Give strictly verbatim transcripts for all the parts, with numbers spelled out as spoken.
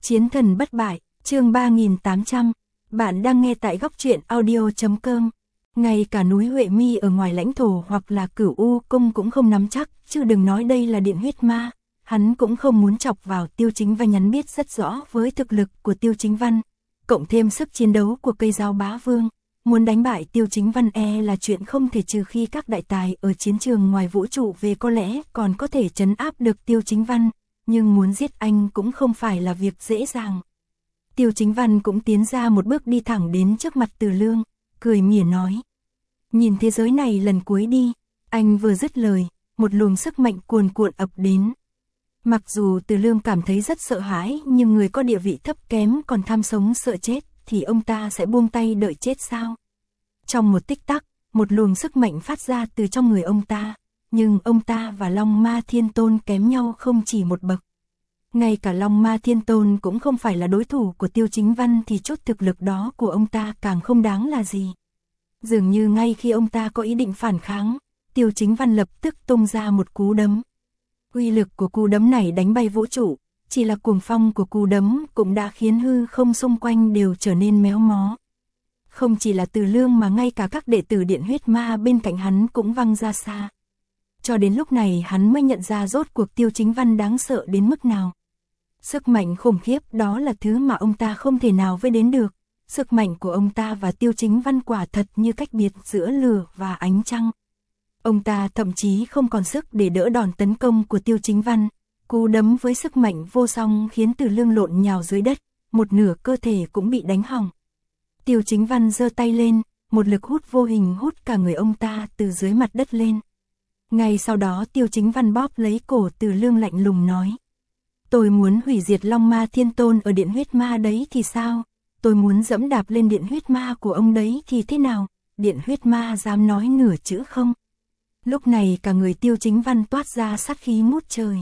Chiến thần bất bại, chương ba nghìn tám trăm. Bạn đang nghe tại góc truyện audio chấm com. Ngay cả núi Huệ Mi ở ngoài lãnh thổ hoặc là Cửu U cung cũng không nắm chắc, chứ đừng nói đây là điện huyết ma. Hắn cũng không muốn chọc vào Tiêu Chính Văn, nhắn biết rất rõ với thực lực của Tiêu Chính Văn, cộng thêm sức chiến đấu của cây dao bá vương. Muốn đánh bại Tiêu Chính Văn e là chuyện không thể, trừ khi các đại tài ở chiến trường ngoài vũ trụ về có lẽ còn có thể trấn áp được Tiêu Chính Văn, nhưng muốn giết anh cũng không phải là việc dễ dàng. Tiêu Chính Văn cũng tiến ra một bước, đi thẳng đến trước mặt Từ Lương, cười mỉa nói: "Nhìn thế giới này lần cuối đi." Anh vừa dứt lời, một luồng sức mạnh cuồn cuộn ập đến. Mặc dù Từ Lương cảm thấy rất sợ hãi, nhưng người có địa vị thấp kém còn tham sống sợ chết, thì ông ta sẽ buông tay đợi chết sao? Trong một tích tắc, một luồng sức mạnh phát ra từ trong người ông ta, nhưng ông ta và Long Ma Thiên Tôn kém nhau không chỉ một bậc. Ngay cả Long Ma Thiên Tôn cũng không phải là đối thủ của Tiêu Chính Văn, thì chút thực lực đó của ông ta càng không đáng là gì. Dường như ngay khi ông ta có ý định phản kháng, Tiêu Chính Văn lập tức tung ra một cú đấm. Uy lực của cú đấm này đánh bay vũ trụ, chỉ là cuồng phong của cú đấm cũng đã khiến hư không xung quanh đều trở nên méo mó. Không chỉ là Từ Lương mà ngay cả các đệ tử Điện Huyết Ma bên cạnh hắn cũng văng ra xa. Cho đến lúc này hắn mới nhận ra rốt cuộc Tiêu Chính Văn đáng sợ đến mức nào. Sức mạnh khủng khiếp đó là thứ mà ông ta không thể nào với đến được. Sức mạnh của ông ta và Tiêu Chính Văn quả thật như cách biệt giữa lửa và ánh trăng. Ông ta thậm chí không còn sức để đỡ đòn tấn công của Tiêu Chính Văn. Cú đấm với sức mạnh vô song khiến Từ Lương lộn nhào dưới đất, một nửa cơ thể cũng bị đánh hỏng. Tiêu Chính Văn giơ tay lên, một lực hút vô hình hút cả người ông ta từ dưới mặt đất lên. Ngay sau đó Tiêu Chính Văn bóp lấy cổ Từ Lương, lạnh lùng nói: "Tôi muốn hủy diệt Long Ma Thiên Tôn ở Điện Huyết Ma đấy thì sao? Tôi muốn dẫm đạp lên Điện Huyết Ma của ông đấy thì thế nào? Điện Huyết Ma dám nói nửa chữ không?" Lúc này cả người Tiêu Chính Văn toát ra sát khí ngút trời.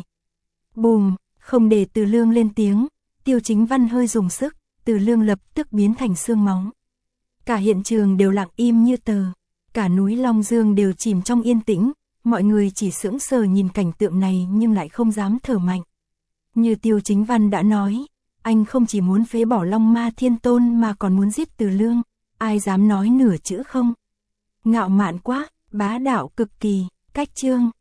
Bùm, không để Từ Lương lên tiếng, Tiêu Chính Văn hơi dùng sức, Từ Lương lập tức biến thành xương máu. Cả hiện trường đều lặng im như tờ, cả núi Long Dương đều chìm trong yên tĩnh, mọi người chỉ sững sờ nhìn cảnh tượng này nhưng lại không dám thở mạnh. Như Tiêu Chính Văn đã nói, anh không chỉ muốn phế bỏ Long Ma Thiên Tôn mà còn muốn giết Từ Lương, ai dám nói nửa chữ không? Ngạo mạn quá, bá đạo cực kỳ, cách chương.